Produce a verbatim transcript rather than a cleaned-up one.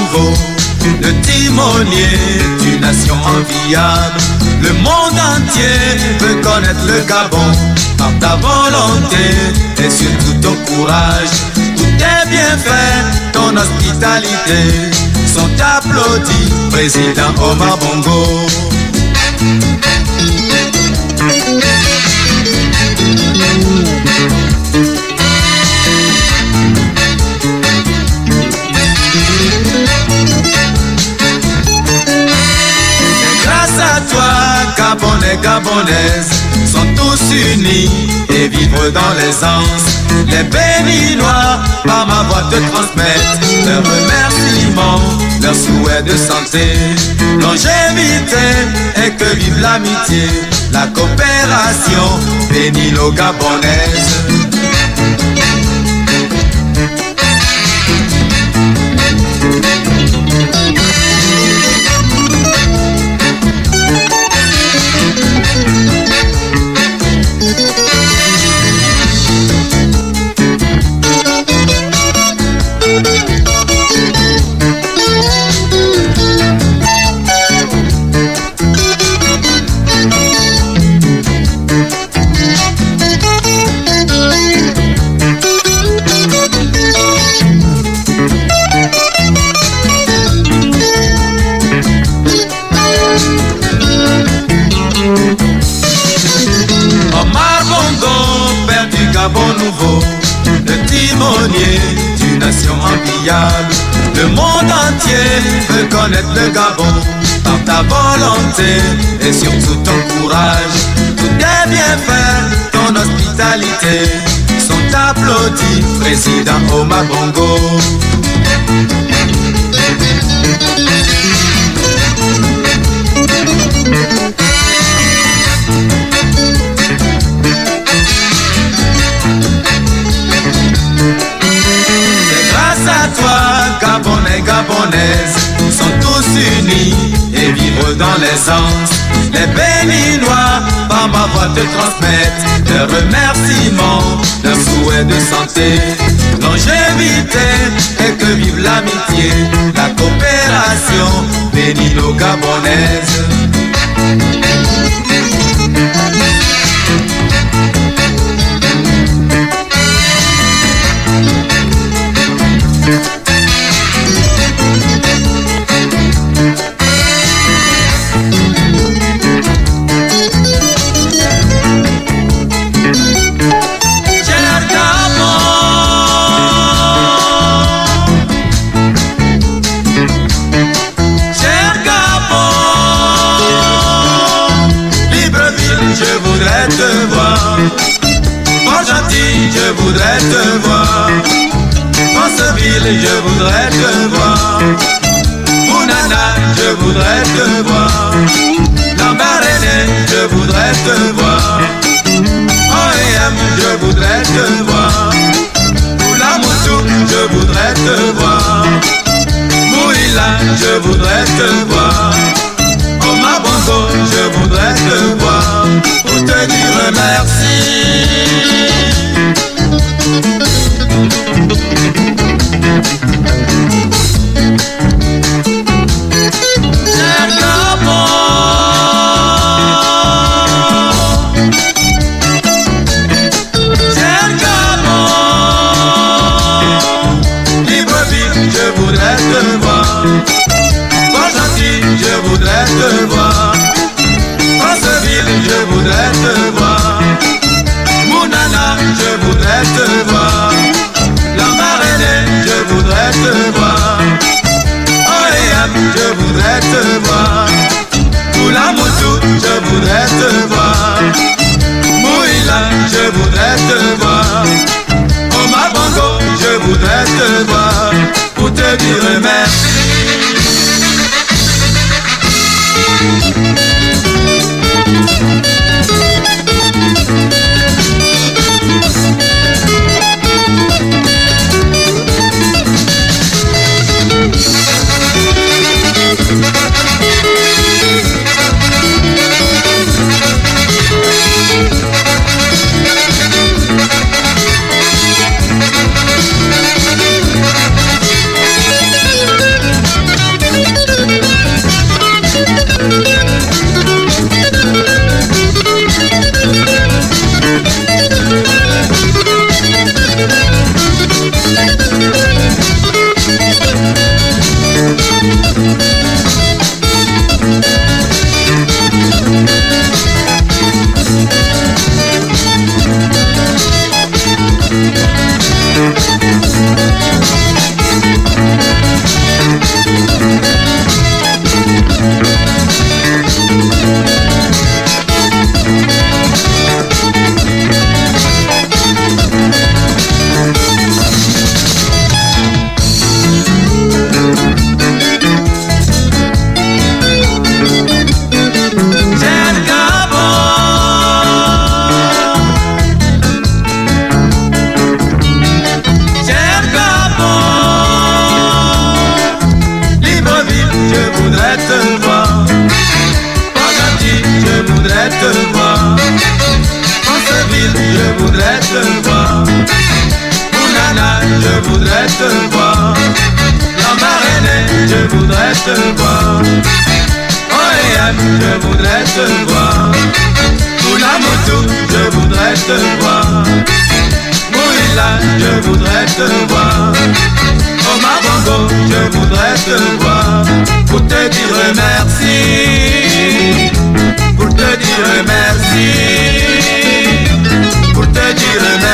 nouveau, le timonier d'une nation enviable. Le monde entier veut connaître le Gabon par ta volonté et surtout ton courage. Tout est bien fait, ton hospitalité sont applaudis, président Omar Bongo. Grâce à toi, Gabonais, Gabonaises sont tous unis et vivent dans l'aisance. Les Béninois, par ma voix te transmettent leurs remerciements, leurs souhaits de santé, longévité et que vive l'amitié, la coopération bénino-gabonaise. Le timonier d'une nation enviable. Le monde entier veut connaître le Gabon par ta volonté et surtout ton courage. Tout est bien fait, ton hospitalité sont applaudis, président Omar Bongo. Gabonais, Gabonaises sont tous unis et vivent dans l'aisance. Les Béninois, par ma voix te transmettent leurs remerciements, leurs souhaits de santé, longévité et que vive l'amitié, la coopération bénino-gabonaise. Je voudrais te voir, Franceville, je voudrais te voir, Mounana, je voudrais te voir, Lambaréné, je voudrais te voir, O E M, je voudrais te voir, Oulamoutou, je voudrais te voir, Mouila, je voudrais te voir, Omar Bongo, je voudrais te voir, pour te dire merci. Je voudrais te voir, Franceville, je voudrais te voir, Mounana, je voudrais te voir, Lambaréné, je voudrais te voir, O E M, je voudrais te voir, Oulamoutou, je voudrais te voir, Mouila, je voudrais te voir, Omar Bongo, je voudrais te voir, pour te dire merci. te voir. La marraine, je voudrais te voir. Oh Anne, je voudrais te voir. Moulamotou, je voudrais te voir. Mouila, je voudrais te voir. Oh Mabongo, je voudrais te voir. Pour te dire merci. Pour te dire merci. Pour te dire merci.